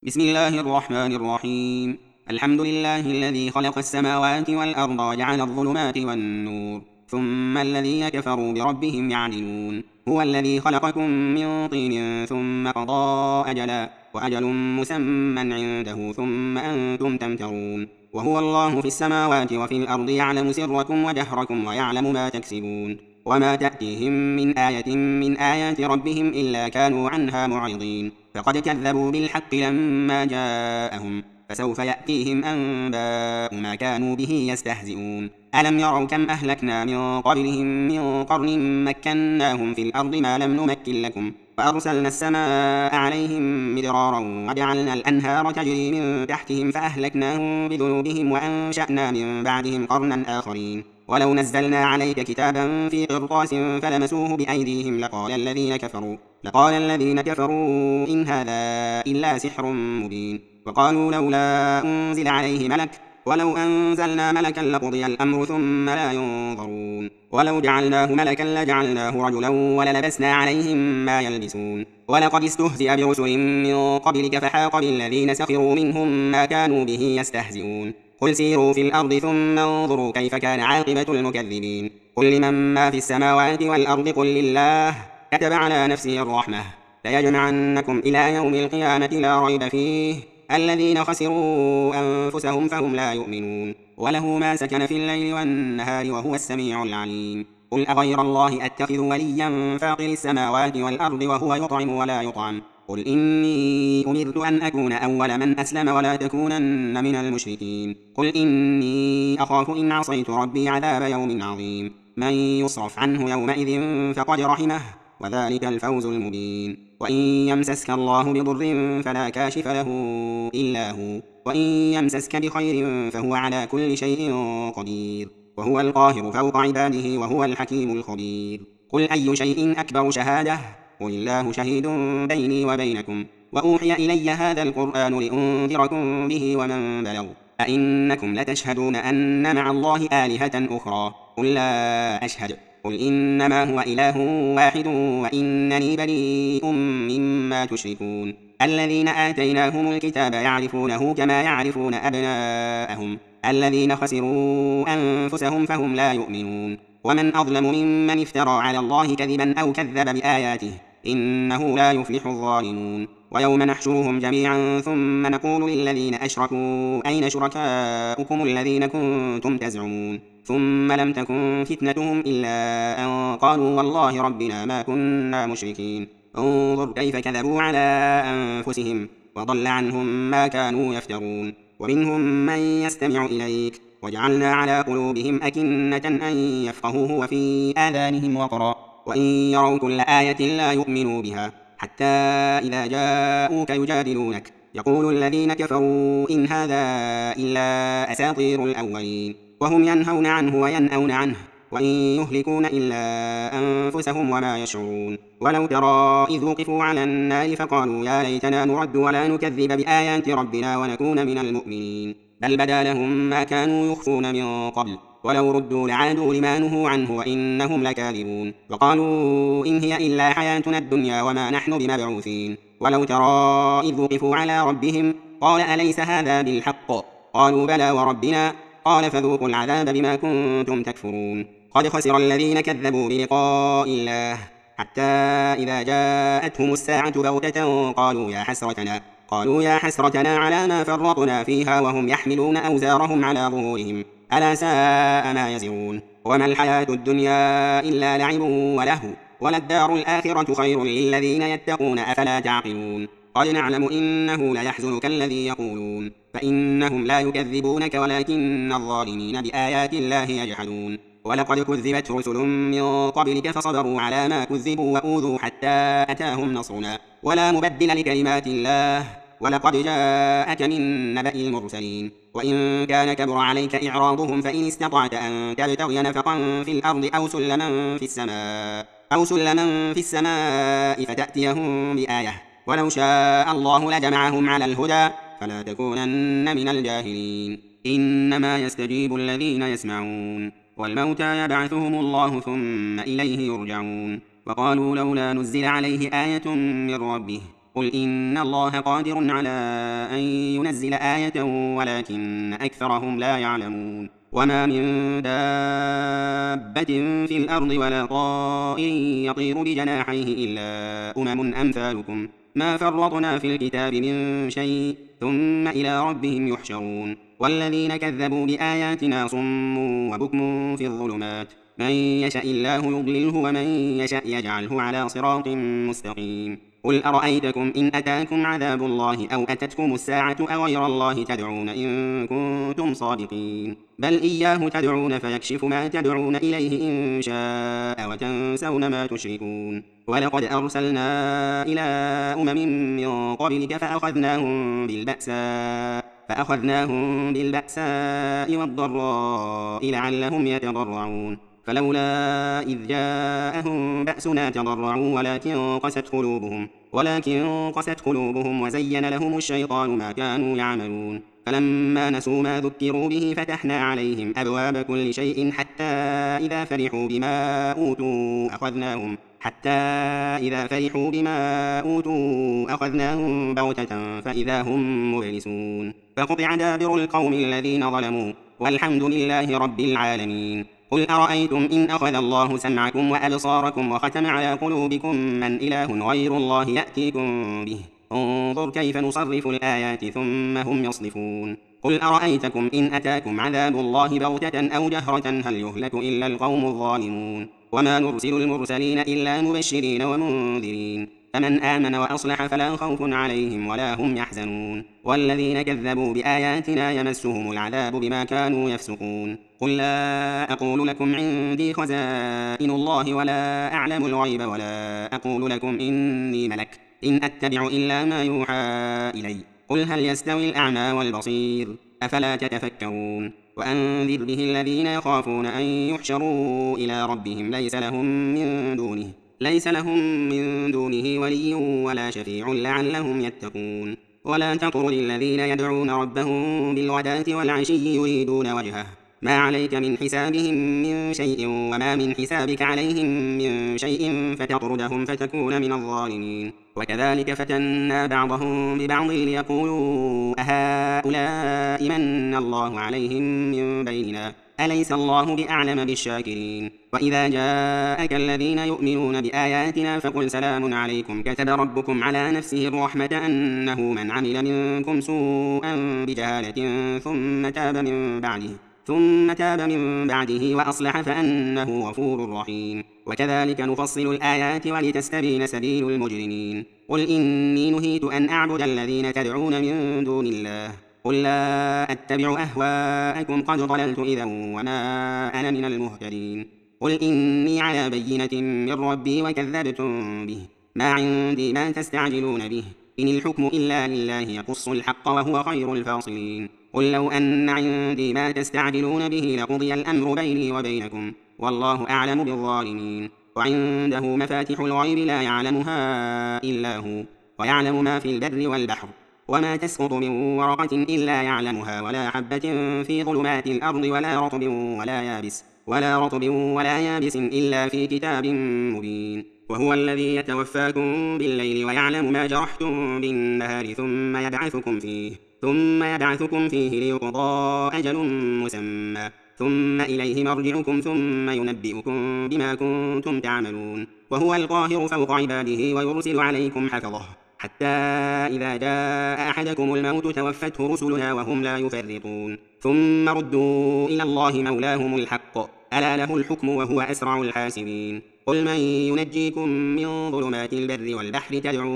بسم الله الرحمن الرحيم. الحمد لله الذي خلق السماوات والأرض وجعل الظلمات والنور ثم الذين كفروا بربهم يعدلون. هو الذي خلقكم من طين ثم قضى أجلا وأجل مسمى عنده ثم أنتم تمترون. وهو الله في السماوات وفي الأرض يعلم سركم وجهركم ويعلم ما تكسبون. وما تأتيهم من آية من آيات ربهم إلا كانوا عنها معرضين. فقد كذبوا بالحق لما جاءهم فسوف يأتيهم أنباء ما كانوا به يستهزئون. ألم يروا كم أهلكنا من قبلهم من قرن مكناهم في الأرض ما لم نمكن لكم وأرسلنا السماء عليهم مدرارا وجعلنا الأنهار تجري من تحتهم فأهلكناهم بذنوبهم وأنشأنا من بعدهم قرنا آخرين. ولو نزلنا عليك كتابا في قرطاس فلمسوه بأيديهم لقال الذين كفروا إن هذا إلا سحر مبين. وقالوا لولا أنزل عليه ملك ولو أنزلنا ملكا لقضي الأمر ثم لا ينظرون. ولو جعلناه ملكا لجعلناه رجلا وللبسنا عليهم ما يلبسون. ولقد استهزئ برسل من قبلك فحاق بالذين سخروا منهم ما كانوا به يستهزئون. قل سيروا في الأرض ثم انظروا كيف كان عاقبة المكذبين. قل لمن ما في السماوات والأرض قل لله كتب على نفسه الرحمة ليجمعنكم إلى يوم القيامة لا ريب فيه الذين خسروا أنفسهم فهم لا يؤمنون. وله ما سكن في الليل والنهار وهو السميع العليم. قل أغير الله أتخذ وليا فاطر السماوات والأرض وهو يطعم ولا يطعم. قل إني أمرت أن أكون أول من أسلم ولا تكونن من المشركين. قل إني أخاف إن عصيت ربي عذاب يوم عظيم. من يصرف عنه يومئذ فقد رحمه وذلك الفوز المبين. وإن يمسسك الله بضر فلا كاشف له إلا هو وإن يمسسك بخير فهو على كل شيء قدير وهو القاهر فوق عباده وهو الحكيم الخبير. قل أي شيء أكبر شهادة قل الله شهيد بيني وبينكم وأوحي إلي هذا القرآن لأنذركم به ومن بلغ أئنكم لتشهدون أن مع الله آلهة أخرى قل لا أشهد قل إنما هو إله واحد وإنني بريء مما تشركون. الذين آتيناهم الكتاب يعرفونه كما يعرفون أبناءهم الذين خسروا أنفسهم فهم لا يؤمنون. ومن أظلم ممن افترى على الله كذبا أو كذب بآياته إنه لا يفلح الظالمون. ويوم نحشرهم جميعا ثم نقول للذين أشركوا أين شركاؤكم الذين كنتم تزعمون ثم لم تكن فتنتهم إلا أن قالوا والله ربنا ما كنا مشركين. انظر كيف كذبوا على أنفسهم وضل عنهم ما كانوا يفترون. ومنهم من يستمع إليك وجعلنا على قلوبهم أكنة أن يفقهوه وفي آذانهم وقرا وإن يروا كل آية لا يؤمنوا بها حتى إذا جاءوك يجادلونك يقول الذين كفروا إن هذا إلا أساطير الأولين وهم ينهون عنه وينأون عنه وإن يهلكون إلا أنفسهم وما يشعرون. ولو ترى إذ وقفوا على النار فقالوا يا ليتنا نرد ولا نكذب بآيات ربنا ونكون من المؤمنين بل بدا لهم ما كانوا يخفون من قبل ولو ردوا لعادوا لما نهوا عنه وإنهم لكاذبون. وقالوا إن هي إلا حياتنا الدنيا وما نحن بمبعوثين. ولو ترى إذ وقفوا على ربهم قال أليس هذا بالحق قالوا بلى وربنا قال فذوقوا العذاب بما كنتم تكفرون. قد خسر الذين كذبوا بلقاء الله حتى إذا جاءتهم الساعة بغتة قالوا يا حسرتنا على ما فرطنا فيها وهم يحملون أوزارهم على ظهورهم ألا ساء ما يزرون. وما الحياة الدنيا إلا لعب ولهو وللدار الآخرة خير للذين يتقون أفلا تعقلون. قد نعلم إنه ليحزنك الذي يقولون فإنهم لا يكذبونك ولكن الظالمين بآيات الله يجحدون. ولقد كذبت رسل من قبلك فصبروا على ما كذبوا وأوذوا حتى أتاهم نصرنا ولا مبدل لكلمات الله ولقد جاءك من نبأ المرسلين. وإن كان كبر عليك إعراضهم فإن استطعت أن تبتغي نفقا في الأرض أو سلما في السماء فتأتيهم بآية ولو شاء الله لجمعهم على الهدى فلا تكونن من الجاهلين. إنما يستجيب الذين يسمعون والموتى يبعثهم الله ثم إليه يرجعون. وقالوا لولا نزل عليه آية من ربه قل إن الله قادر على أن ينزل آية ولكن أكثرهم لا يعلمون وما من دابة في الأرض ولا طائر يطير بجناحيه إلا أمثالكم ما فرطنا في الكتاب من شيء ثم إلى ربهم يحشرون والذين كذبوا بآياتنا صم وبكم في الظلمات من يشاء الله يضلله ومن يشاء يجعله على صراط مستقيم قل أرأيتكم إن أتاكم عذاب الله أو أتتكم الساعة أغير الله تدعون إن كنتم صادقين بل إياه تدعون فيكشف ما تدعون إليه إن شاء وتنسون ما تشركون ولقد أرسلنا إلى من قبلك فأخذناهم بالبأساء والضراء لعلهم يتضرعون فلولا إذ جاءهم بأسنا تضرعوا ولكن قست قلوبهم وزين لهم الشيطان ما كانوا يعملون فلما نسوا ما ذكروا به فتحنا عليهم أبواب كل شيء حتى إذا فرحوا بما أوتوا أخذناهم بغتة فإذا هم مبلسون فقطع دابر القوم الذين ظلموا والحمد لله رب العالمين قل أرأيتم إن أخذ الله سمعكم وأبصاركم وختم على قلوبكم من إله غير الله يأتيكم به انظر كيف نصرف الآيات ثم هم يصدفون قل أرأيتكم إن أتاكم عذاب الله بغتة أو جهرة هل يهلك إلا القوم الظالمون وما نرسل المرسلين إلا مبشرين ومنذرين فمن آمن وأصلح فلا خوف عليهم ولا هم يحزنون والذين كذبوا بآياتنا يمسهم العذاب بما كانوا يفسقون قل لا أقول لكم عندي خزائن الله ولا أعلم الغيب ولا أقول لكم إني ملك إن أتبع إلا ما يوحى إلي قل هل يستوي الأعمى والبصير أفلا تتفكرون وأنذر به الذين يخافون أن يحشروا إلى ربهم ليس لهم من دونه ولي ولا شفيع لعلهم يتقون ولا تطرد الذين يدعون ربهم بالغداة والعشي يريدون وجهه ما عليك من حسابهم من شيء وما من حسابك عليهم من شيء فتطردهم فتكون من الظالمين وكذلك فتنا بعضهم ببعض ليقولوا أهؤلاء من الله عليهم من بيننا أليس الله بأعلم بالشاكرين وإذا جاءك الذين يؤمنون بآياتنا فقل سلام عليكم كتب ربكم على نفسه الرحمة أنه من عمل منكم سوءا بجهالة ثم تاب من بعده وأصلح فأنه غفور رحيم وكذلك نفصل الآيات ولتستبين سبيل المجرمين قل إني نهيت أن أعبد الذين تدعون من دون الله قل لا أتبع أهواءكم قد ضللت إذا وما أنا من المهتدين قل إني على بينة من ربي وكذبتم به ما عندي ما تستعجلون به إن الحكم إلا لله يقص الحق وهو خير الفاصلين قل لو أن عندي ما تستعجلون به لقضي الأمر بيني وبينكم والله أعلم بالظالمين وعنده مفاتح الغيب لا يعلمها إلا هو ويعلم ما في البر والبحر وما تسقط من ورقة إلا يعلمها ولا حبة في ظلمات الأرض ولا رطب ولا يابس إلا في كتاب مبين وهو الذي يتوفاكم بالليل ويعلم ما جرحتم بالنهار ثم يبعثكم فيه ليقضى أجل مسمى ثم إليه مرجعكم ثم ينبئكم بما كنتم تعملون وهو القاهر فوق عباده ويرسل عليكم حفظه حتى إذا جاء أحدكم الموت توفته رسلنا وهم لا يفرطون ثم ردوا إلى الله مولاهم الحق ألا له الحكم وهو أسرع الحاسبين قل من ينجيكم من ظلمات البر والبحر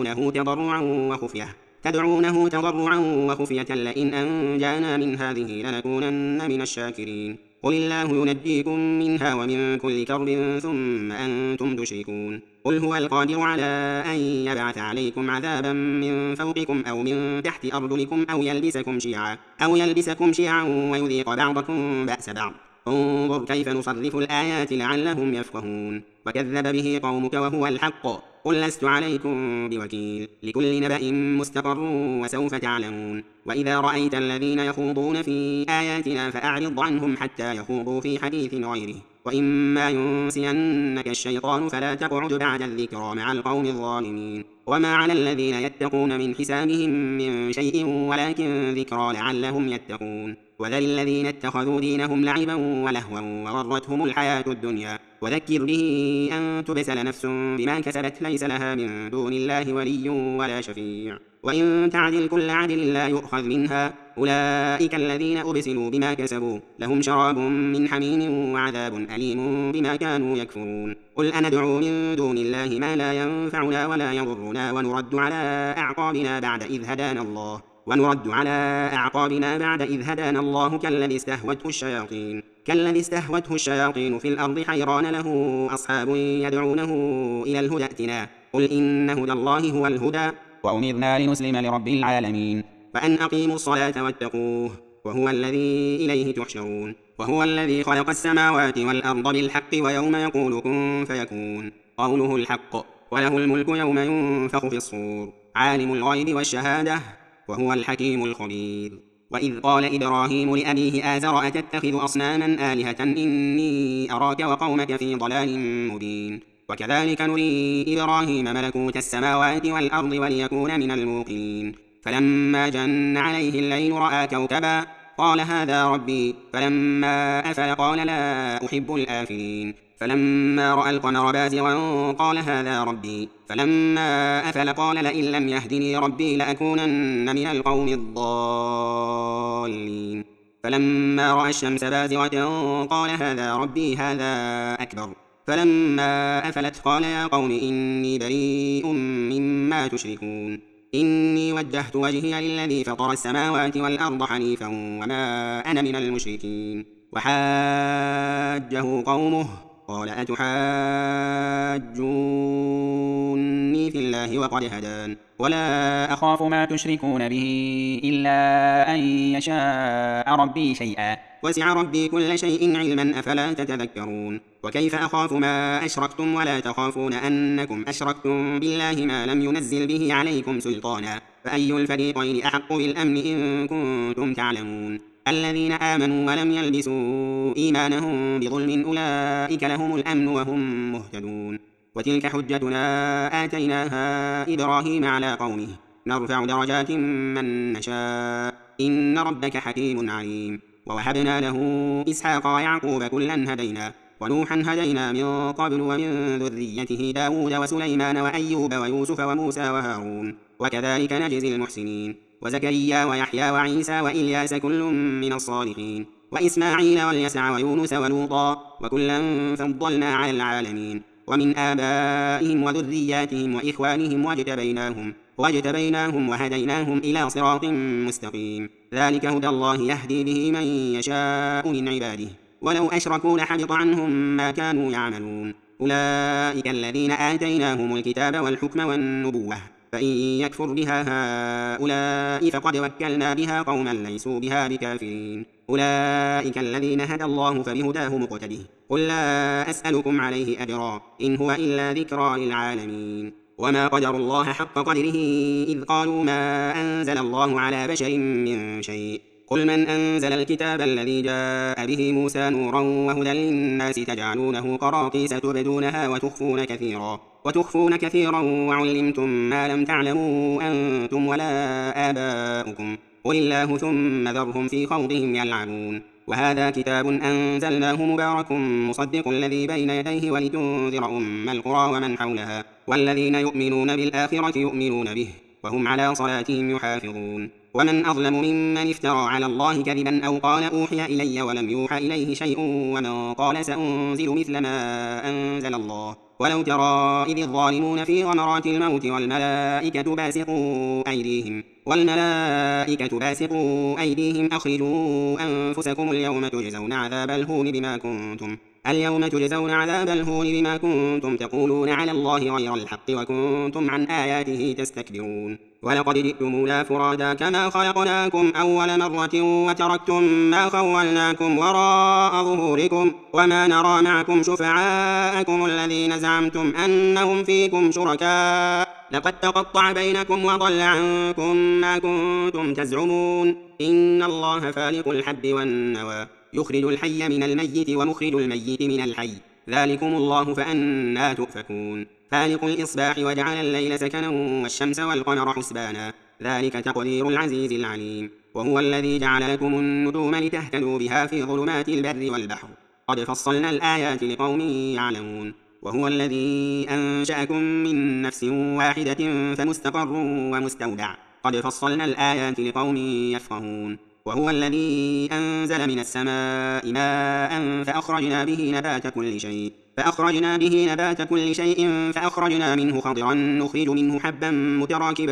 تدعونه تضرعا وخفية لئن أنجانا من هذه لنكونن من الشاكرين قل الله ينجيكم منها ومن كل كرب ثم أنتم تشركون قل هو القادر على أن يبعث عليكم عذابا من فوقكم أو من تحت أرجلكم أو يلبسكم شيعا ويذيق بعضكم بأس بعض انظر كيف نصرف الآيات لعلهم يفقهون وكذب به قومك وهو الحق قل لست عليكم بوكيل لكل نبأ مستقر وسوف تعلمون وإذا رأيت الذين يخوضون في آياتنا فأعرض عنهم حتى يخوضوا في حديث غيره وإما ينسينك الشيطان فلا تقعد بعد الذكرى مع القوم الظالمين وما على الذين يتقون من حسابهم من شيء ولكن ذكرى لعلهم يتقون وذل الذين اتخذوا دينهم لعبا ولهوا وغرتهم الحياة الدنيا وذكر به أن تبسل نفس بما كسبت ليس لها من دون الله ولي ولا شفيع وإن تعدل كل عدل لا يؤخذ منها أولئك الذين أبسلوا بما كسبوا لهم شراب من حميم وعذاب أليم بما كانوا يكفرون قل أندعو من دون الله ما لا ينفعنا ولا يضرنا ونرد على أعقابنا بعد إذ هدانا الله كالذي استهوته الشياطين في الأرض حيران له أصحاب يدعونه إلى الهدى ائتنا قل إن هدى الله هو الهدى وأمرنا لنسلم لرب العالمين فأن أقيموا الصلاة واتقوه وهو الذي إليه تحشرون وهو الذي خلق السماوات والأرض بالحق ويوم يقول كن فيكون قوله الحق وله الملك يوم ينفخ في الصور عالم الغيب والشهادة وهو الحكيم الخبير وإذ قال إبراهيم لأبيه آزر أتتخذ أصناما آلهة إني أراك وقومك في ضلال مبين وكذلك نري إبراهيم ملكوت السماوات والأرض وليكون من الموقنين فلما جن عليه الليل رأى كوكبا قال هذا ربي فلما أفل قال لا أحب الآفلين فلما رأى القمر بازغا قال هذا ربي فلما أفل قال لئن لم يهدني ربي لأكونن من القوم الضالين فلما رأى الشمس بازغة قال هذا ربي هذا أكبر فلما أفلت قال يا قوم إني بريء مما تشركون إني وجهت وجهي للذي فطر السماوات والأرض حنيفا وما أنا من المشركين وحاجه قومه قال أتحاجوني في الله وقد هدان ولا أخاف ما تشركون به إلا أن يشاء ربي شيئا وسع ربي كل شيء علما أفلا تتذكرون وكيف أخاف ما أشركتم ولا تخافون أنكم أشركتم بالله ما لم ينزل به عليكم سلطانا فأي الفريقين أحق بالأمن إن كنتم تعلمون الذين آمنوا ولم يلبسوا إيمانهم بظلم أولئك لهم الأمن وهم مهتدون وتلك حجتنا آتيناها إبراهيم على قومه نرفع درجات من نشاء إن ربك حكيم عليم ووهبنا له إسحاق ويعقوب كلا هدينا ونوحا هدينا من قبل ومن ذريته داود وسليمان وأيوب ويوسف وموسى وهارون وكذلك نجزي المحسنين وزكريا ويحيى وعيسى وإلياس كل من الصالحين وإسماعيل واليسع ويونس ولوطا وكلا فضلنا على العالمين ومن آبائهم وذرياتهم وإخوانهم واجتبيناهم وهديناهم إلى صراط مستقيم ذلك هدى الله يهدي به من يشاء من عباده ولو أشركوا لحبط عنهم ما كانوا يعملون أولئك الذين آتيناهم الكتاب والحكم والنبوة فإن يكفر بها هؤلاء فقد وكلنا بها قوما ليسوا بها بكافرين أولئك الذين هدى الله فبهداه مقتده قل لا أسألكم عليه أجرا إن هو إلا ذكرى للعالمين وما قدروا الله حق قدره إذ قالوا ما أنزل الله على بشر من شيء قل من أنزل الكتاب الذي جاء به موسى نورا وهدى للناس تجعلونه قراطيس تبدونها وتخفون كثيرا وعلمتم ما لم تعلموا أنتم ولا آباؤكم قل الله ثم ذرهم في خوضهم يلعبون وهذا كتاب أنزلناه مبارك مصدق الذي بين يديه ولتنذر أم القرى ومن حولها والذين يؤمنون بالآخرة يؤمنون به وهم على صلاتهم يحافظون ومن أظلم ممن افترى على الله كذبا أو قال أوحي إلي ولم يوحى إليه شيء ومن قال سأنزل مثل ما أنزل الله ولو ترى إذ الظالمون في غمرات الموت والملائكة باسطوا أيديهم أخرجوا أنفسكم اليوم تجزون عذاب الهون بما كنتم تقولون على الله غير الحق وكنتم عن آياته تستكبرون ولقد جئتمونا فرادا كما خلقناكم أول مرة وتركتم ما خولناكم وراء ظهوركم وما نرى معكم شفعاءكم الذين زعمتم أنهم فيكم شركاء لقد تقطع بينكم وضل عنكم ما كنتم تزعمون إن الله فالق الحب والنوى يخرج الحي من الميت ومخرج الميت من الحي ذلكم الله فأنى تؤفكون فالق الإصباح وجعل الليل سكنا والشمس والقمر حسبانا ذلك تقدير العزيز العليم وهو الذي جعل لكم النجوم لتهتدوا بها في ظلمات البر والبحر قد فصلنا الآيات لقوم يعلمون وهو الذي أنشأكم من نفس واحدة فمستقر ومستودع قد فصلنا الآيات لقوم يفقهون وهو الذي أنزل من السماء ماء فأخرجنا به نبات كل شيء فأخرجنا منه خضرا نخرج منه حبا متراكبا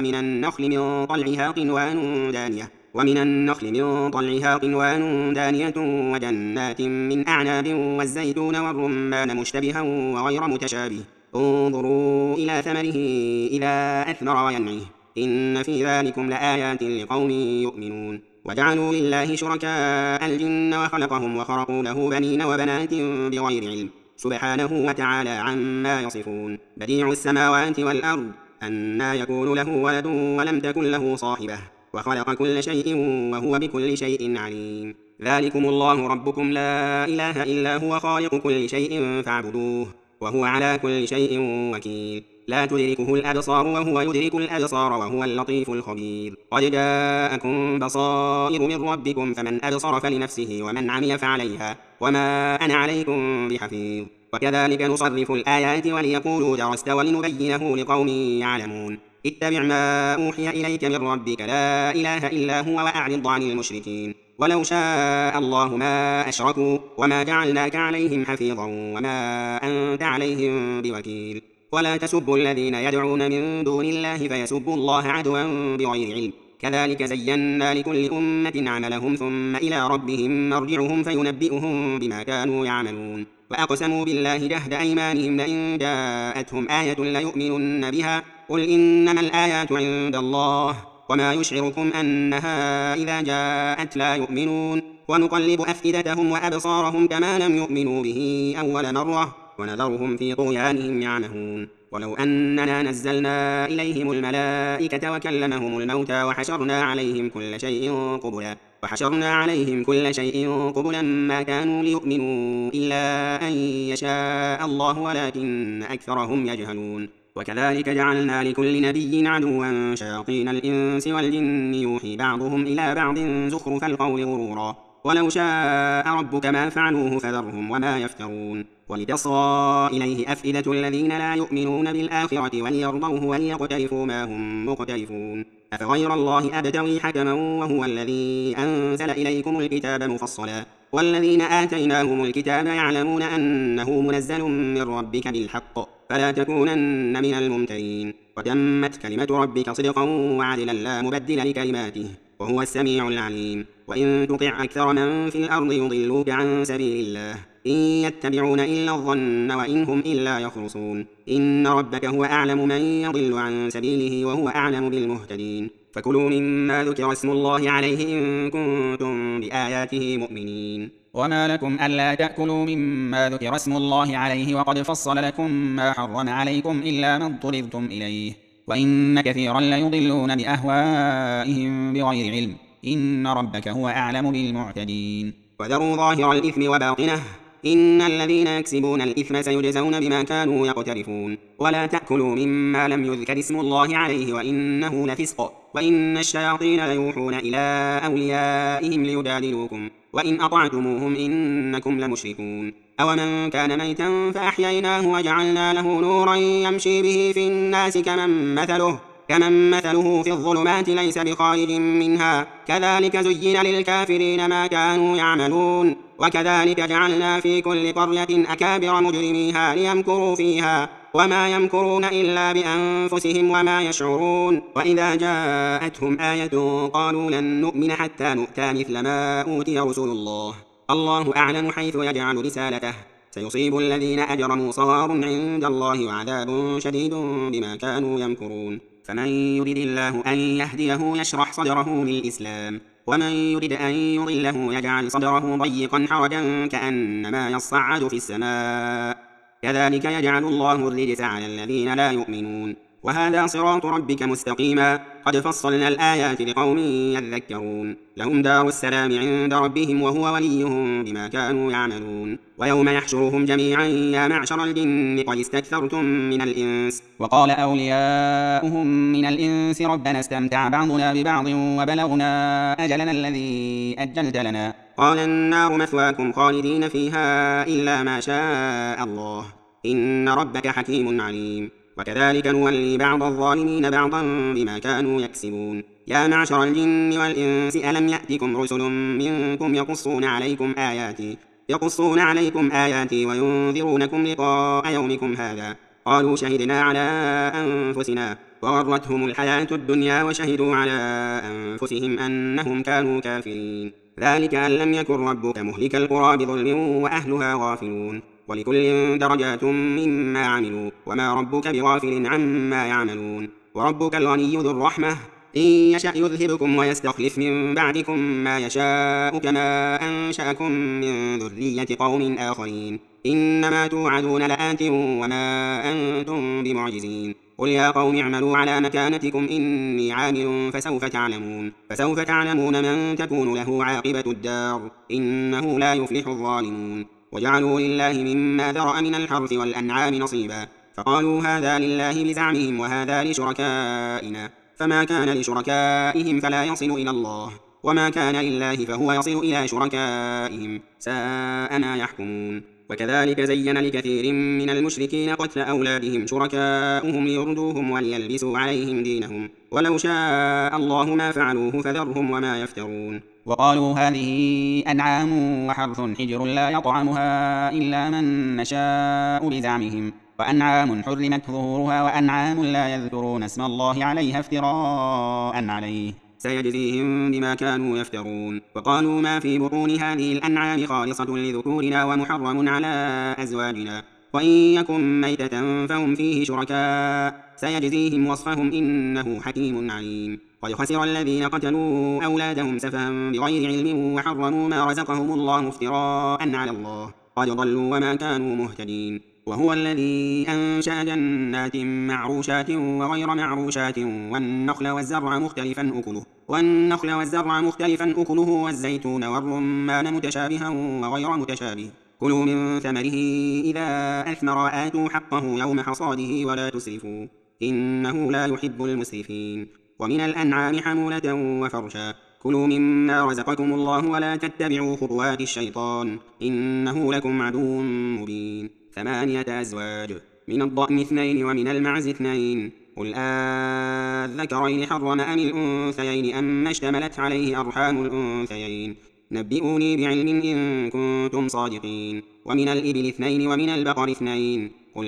ومن النخل من طلعها قنوان دانية وجنات من أعناب والزيتون والرمان مشتبها وغير متشابه انظروا إلى ثمره إذا أثمر وينعه إن في ذلكم لآيات لقوم يؤمنون وجعلوا لله شركاء الجن وخلقهم وخرقوا له بنين وبنات بغير علم سبحانه وتعالى عما يصفون بديع السماوات والأرض أنى يكون له ولد ولم تكن له صاحبة وخلق كل شيء وهو بكل شيء عليم ذلكم الله ربكم لا إله إلا هو خالق كل شيء فاعبدوه وهو على كل شيء وكيل لا تدركه الأبصار وهو يدرك الأبصار وهو اللطيف الخبير قد جاءكم بصائر من ربكم فمن أبصر فلنفسه ومن عمي فعليها وما أنا عليكم بحفيظ وكذلك نصرف الآيات وليقولوا درست ولنبينه لقوم يعلمون اتبع ما أوحي إليك من ربك لا إله إلا هو وأعرض عن المشركين ولو شاء الله ما أشركوا وما جعلناك عليهم حفيظا وما أنت عليهم بوكيل ولا تسبوا الذين يدعون من دون الله فيسبوا الله عدوا بغير علم كذلك زينا لكل أمة عملهم ثم إلى ربهم مرجعهم فينبئهم بما كانوا يعملون وأقسموا بالله جهد أيمانهم لئن جاءتهم آية ليؤمنن بها قل إنما الآيات عند الله وما يشعركم أنها إذا جاءت لا يؤمنون ونقلب أفئدتهم وأبصارهم كما لم يؤمنوا به أول مرة ونذرهم في طغيانهم يعمهون ولو أننا نزلنا إليهم الملائكة وكلمهم الموتى وحشرنا عليهم كل شيء قبلا ما كانوا ليؤمنوا إلا أن يشاء الله ولكن أكثرهم يجهلون وكذلك جعلنا لكل نبي عدوا شياطين الإنس والجن يوحي بعضهم إلى بعض زخرف القول غرورا ولو شاء ربك ما فعلوه فذرهم وما يفترون ولتصغى إليه أفئدة الذين لا يؤمنون بالآخرة وليرضوه وليقترفوا ما هم مقترفون أفغير الله أبتغي حكما وهو الذي أنزل إليكم الكتاب مفصلا والذين آتيناهم الكتاب يعلمون أنه منزل من ربك بالحق فلا تكونن من الممترين وتمت كلمة ربك صدقا وعدلا لا مبدل لكلماته وهو السميع العليم وإن تطع أكثر من في الأرض يضلوك عن سبيل الله إن يتبعون إلا الظن وإن هم إلا يخرصون إن ربك هو أعلم من يضل عن سبيله وهو أعلم بالمهتدين فكلوا مما ذكر اسم الله عليه إن كنتم بآياته مؤمنين وما لكم ألا تأكلوا مما ذكر اسم الله عليه وقد فصل لكم ما حرم عليكم إلا ما اضطررتم إليه وإن كثيرا ليضلون بأهوائهم بغير علم إن ربك هو أعلم بالمعتدين وذروا ظاهر الإثم وباطنه إن الذين يكسبون الإثم سيجزون بما كانوا يقترفون ولا تأكلوا مما لم يذكر اسم الله عليه وإنه لفسق وإن الشياطين ليوحون إلى أوليائهم ليجادلوكم وإن أطعتموهم إنكم لمشركون أومن كان ميتا فأحييناه وجعلنا له نورا يمشي به في الناس كمن مثله في الظلمات ليس بخارج منها كذلك زين للكافرين ما كانوا يعملون وكذلك جعلنا في كل قرية أكابر مجرميها ليمكروا فيها وما يمكرون إلا بأنفسهم وما يشعرون وإذا جاءتهم آية قالوا لن نؤمن حتى نؤتى مثل ما أوتي رسل الله أعلم حيث يجعل رسالته سيصيب الذين أجرموا صغار عند الله وعذاب شديد بما كانوا يمكرون فمن يرد الله أن يهديه يشرح صدره للإسلام ومن يرد أن يضله يجعل صدره ضيقا حرجا كأنما يصعد في السماء كذلك يجعل الله الرجس على الذين لا يؤمنون وهذا صراط ربك مستقيما قد فصلنا الآيات لقوم يذكرون لهم دار السلام عند ربهم وهو وليهم بما كانوا يعملون ويوم يحشرهم جميعا يا معشر الجن قد استكثرتم من الإنس وقال أولياؤهم من الإنس ربنا استمتع بعضنا ببعض وبلغنا أجلنا الذي أجلت لنا قال النار مثواكم خالدين فيها إلا ما شاء الله إن ربك حكيم عليم وكذلك نولي بعض الظالمين بعضا بما كانوا يكسبون يا معشر الجن والإنس ألم يأتكم رسل منكم يقصون عليكم آياتي وينذرونكم لقاء يومكم هذا قالوا شهدنا على أنفسنا وغرتهم الحياة الدنيا وشهدوا على أنفسهم أنهم كانوا كافرين ذلك أن لم يكن ربك مهلك القرى بظلم وأهلها غافلون ولكل درجات مما عملوا وما ربك بغافل عما يعملون وربك الغني ذو الرحمة إن يشأ يذهبكم ويستخلف من بعدكم ما يشاء كما أنشأكم من ذرية قوم آخرين إنما توعدون لآت وما أنتم بمعجزين قل يا قوم اعملوا على مكانتكم إني عامل فسوف تعلمون من تكون له عاقبة الدار إنه لا يفلح الظالمون وجعلوا لله مما ذرأ من الحرث والأنعام نصيبا فقالوا هذا لله بزعمهم وهذا لشركائنا فما كان لشركائهم فلا يصل إلى الله وما كان لله فهو يصل إلى شركائهم ساء ما يحكمون وكذلك زين لكثير من المشركين قتل أولادهم شركاؤهم ليردوهم وليلبسوا عليهم دينهم ولو شاء الله ما فعلوه فذرهم وما يفترون وقالوا هذه أنعام وحرث حجر لا يطعمها إلا من نشاء بزعمهم وأنعام حرمت ظهورها وأنعام لا يذكرون اسم الله عليها افتراء عليه سيجزيهم بما كانوا يفترون وقالوا ما في بطون هذه الأنعام خالصة لذكورنا ومحرم على أزواجنا وإن يكن ميتة فهم فيه شركاء سيجزيهم وصفهم إنه حكيم عليم قد خسر الذين قتلوا أولادهم سفها بغير علم وحرموا ما رزقهم الله افتراء على الله قد ضلوا وما كانوا مهتدين وهو الذي أنشأ جنات معروشات وغير معروشات والنخل والزرع مختلفا أكله والزيتون والرمان متشابها وغير متشابه كلوا من ثمره إذا أثمر وآتوا حقه يوم حصاده ولا تسرفوا إنه لا يحب المسرفين ومن الأنعام حمولة وفرشا كلوا مما رزقكم الله ولا تتبعوا خطوات الشيطان إنه لكم عدو مبين 8 أزواج من الضأن 2 ومن المعز 2 قل أذكرين حرم أم الأنثيين أما اشتملت عليه أرحام الأنثيين نبئوني بعلم إن كنتم صادقين ومن الإبل 2 ومن البقر 2 قل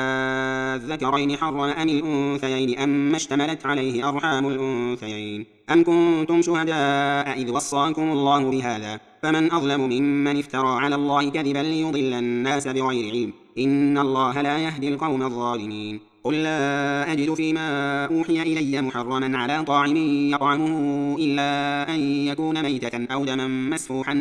أذكرين حرم أم الأنثيين أما اشتملت عليه أرحام الأنثيين أم كنتم شهداء إذ وصاكم الله بهذا فمن أظلم ممن افترى على الله كذبا ليضل الناس بغير علم إن الله لا يهدي القوم الظالمين قل لا أجد فيما أوحي إلي محرما على طاعم يطعمه إلا أن يكون ميتة أو دما مسفوحا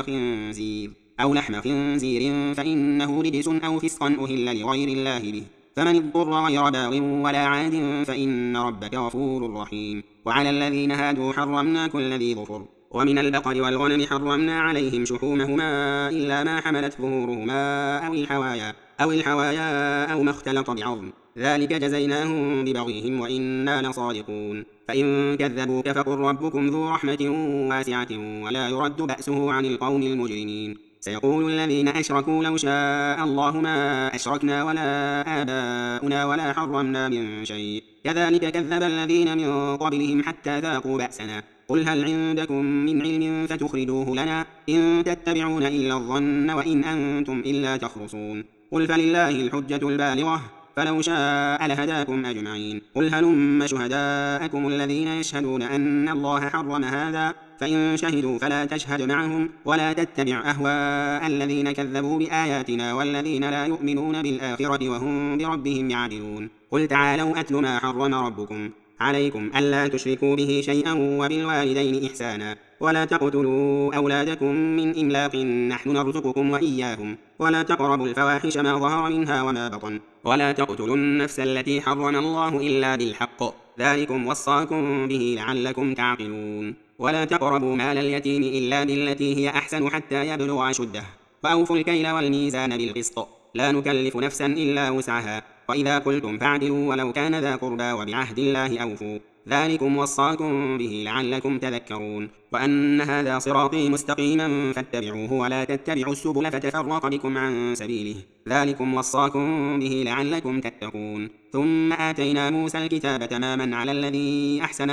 أو لحم خنزير فإنه رجس أو فسقا أهل لغير الله به فمن اضطر غير باغ ولا عاد فإن ربك غفور رحيم وعلى الذين هادوا حرمنا كل ذي ظفر ومن البقر والغنم حرمنا عليهم شحومهما إلا ما حملت ظهورهما أو الحوايا أو ما اختلط بعظم ذلك جزيناهم ببغيهم وإنا لصادقون فإن كذبوك فقل ربكم ذو رحمة واسعة ولا يرد بأسه عن القوم المجرمين سيقول الذين أشركوا لو شاء الله ما أشركنا ولا آباؤنا ولا حرمنا من شيء كذلك كذب الذين من قبلهم حتى ذاقوا بأسنا قل هل عندكم من علم فتخرجوه لنا إن تتبعون إلا الظن وإن أنتم إلا تخرصون قل فلله الحجة البالغة فلو شاء لهداكم أجمعين قل هلم شهداءكم الذين يشهدون أن الله حرم هذا فإن شهدوا فلا تشهد معهم ولا تتبع أهواء الذين كذبوا بآياتنا والذين لا يؤمنون بالآخرة وهم بربهم يعدلون قل تعالوا أتل ما حرم ربكم عليكم ألا تشركوا به شيئا وبالوالدين إحسانا ولا تقتلوا أولادكم من إملاق نحن نرزقكم وإياهم ولا تقربوا الفواحش ما ظهر منها وما بطن ولا تقتلوا النفس التي حرم الله إلا بالحق ذلكم وصاكم به لعلكم تعقلون ولا تقربوا مال اليتيم إلا بالتي هي أحسن حتى يبلغ أشده وأوفوا الكيل والميزان بالقسط لا نكلف نفسا إلا وسعها وإذا قلتم فاعدلوا ولو كان ذا قربى وبعهد الله أوفوا ذلكم وصاكم به لعلكم تذكرون وأن هذا صراطي مستقيما فاتبعوه ولا تتبعوا السبل فتفرق بكم عن سبيله ذلكم وصاكم به لعلكم تتقون ثم آتينا موسى الكتاب تماما على الذي أحسن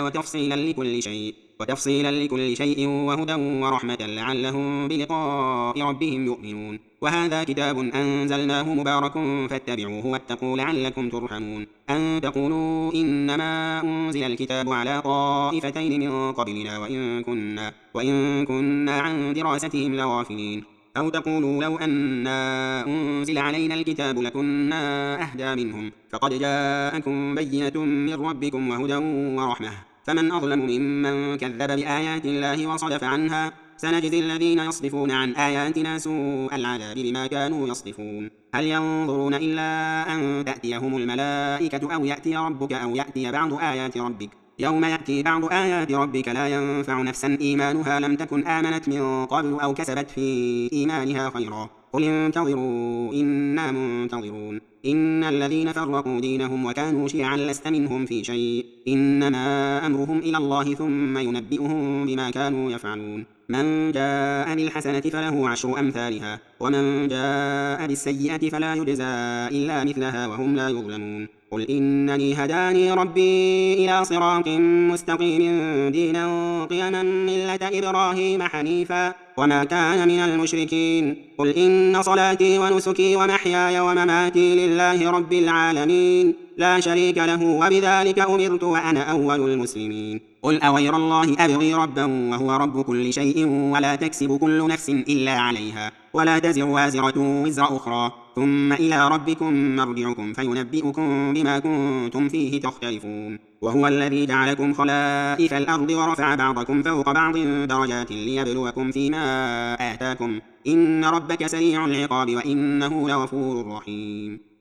وتفصيلا لكل شيء وهدى ورحمة لعلهم بلقاء ربهم يؤمنون وهذا كتاب أنزلناه مبارك فاتبعوه واتقوا لعلكم ترحمون أن تقولوا إنما أنزل الكتاب على طائفتين من قبلنا وإن كنا عن دراستهم لغافلين أو تقولوا لو أنا أنزل علينا الكتاب لكنا أهدى منهم فقد جاءكم بينة من ربكم وهدى ورحمة فمن أظلم ممن كذب بآيات الله وصدف عنها سنجزي الذين يصدفون عن آياتنا سوء العذاب بما كانوا يصدفون هل ينظرون إلا أن تأتيهم الملائكة أو يأتي ربك أو يأتي بعض آيات ربك يوم يأتي بعض آيات ربك لا ينفع نفسا إيمانها لم تكن آمنت من قبل أو كسبت في إيمانها خيرا قل انتظروا إنا منتظرون إن الذين فرقوا دينهم وكانوا شيعا لست منهم في شيء إنما أمرهم إلى الله ثم ينبئهم بما كانوا يفعلون من جاء بالحسنة فله 10 أمثالها ومن جاء بالسيئة فلا يجزى إلا مثلها وهم لا يظلمون قل إنني هداني ربي إلى صراط مستقيم دينا قيما ملة إبراهيم حنيفا وما كان من المشركين قل إن صلاتي ونسكي ومحياي ومماتي لله رب العالمين لا شريك له وبذلك أمرت وأنا أول المسلمين قل أغير الله أبغي ربا وهو رب كل شيء ولا تكسب كل نفس إلا عليها ولا تزر وازرة وزر أخرى ثم إلى ربكم مرجعكم فينبئكم بما كنتم فيه تختلفون وهو الذي جعلكم خلائف الأرض ورفع بعضكم فوق بعض درجات ليبلوكم فيما آتاكم إن ربك سريع العقاب وإنه لغفور رحيم